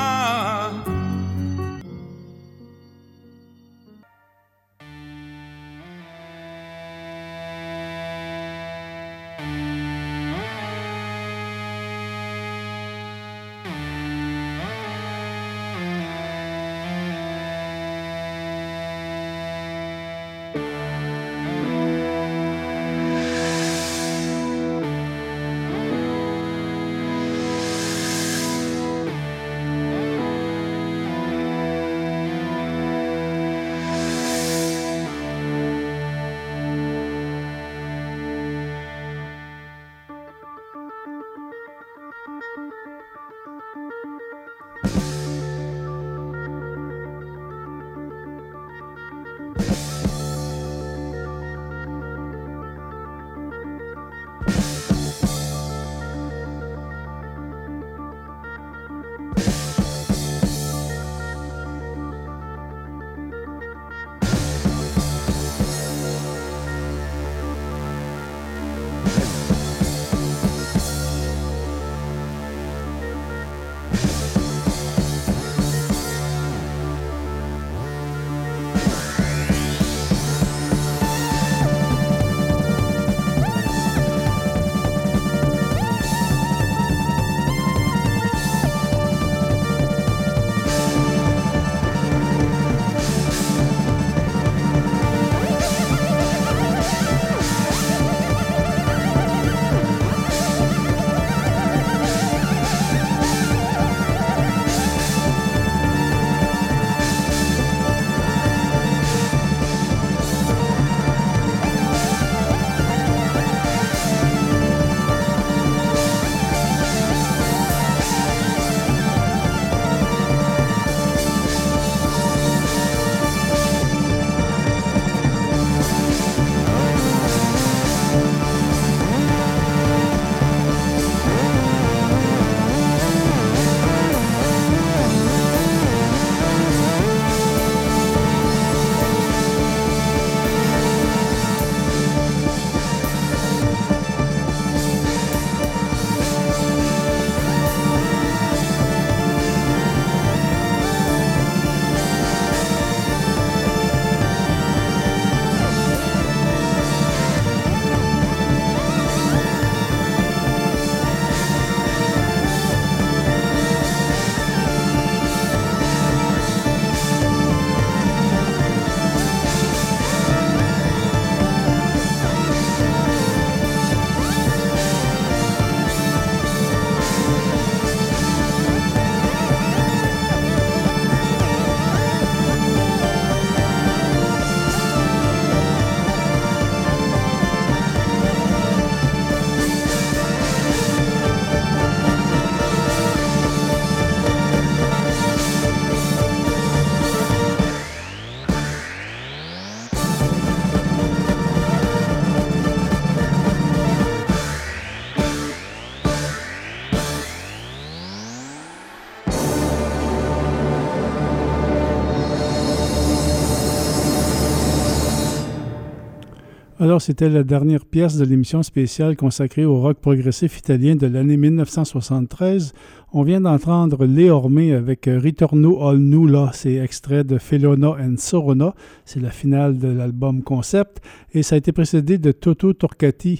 Alors, c'était la dernière pièce de l'émission spéciale consacrée au rock progressif italien de l'année mille neuf cent soixante-treize. On vient d'entendre Le Orme avec Ritorno al Nulla, c'est extrait de Felona and Sorona, c'est la finale de l'album Concept, et ça a été précédé de Toto Torquati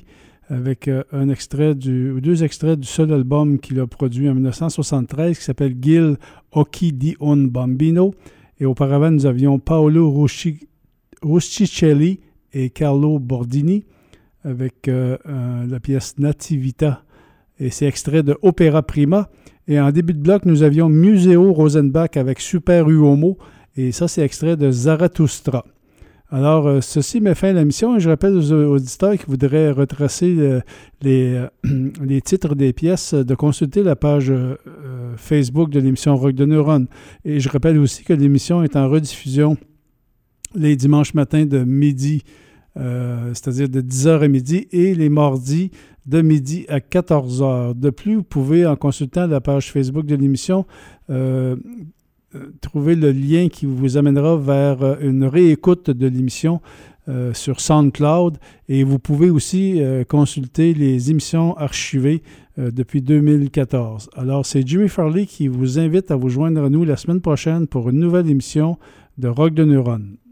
avec euh, un extrait du, ou deux extraits du seul album qu'il a produit en dix-neuf cent soixante-treize qui s'appelle Gil Occhi di un Bambino. Et auparavant, nous avions Paolo Rusci, Ruscicelli et Carlo Bordini avec euh, euh, la pièce Nativita. Et c'est extrait de Opera Prima. Et en début de bloc, nous avions Museo Rosenbach avec Super Uomo. Et ça, c'est extrait de Zarathustra. Alors, euh, ceci met fin à l'émission. Et je rappelle aux auditeurs qui voudraient retracer euh, les, euh, les titres des pièces de consulter la page euh, Facebook de l'émission Rock de Neuron. Et je rappelle aussi que l'émission est en rediffusion les dimanches matins de midi, euh, c'est-à-dire de dix heures à midi, et les mardis de midi à quatorze heures. De plus, vous pouvez, en consultant la page Facebook de l'émission, euh, trouver le lien qui vous amènera vers une réécoute de l'émission euh, sur SoundCloud. Et vous pouvez aussi euh, consulter les émissions archivées euh, depuis deux mille quatorze. Alors, c'est Jimmy Farley qui vous invite à vous joindre à nous la semaine prochaine pour une nouvelle émission de Rock de Neuron.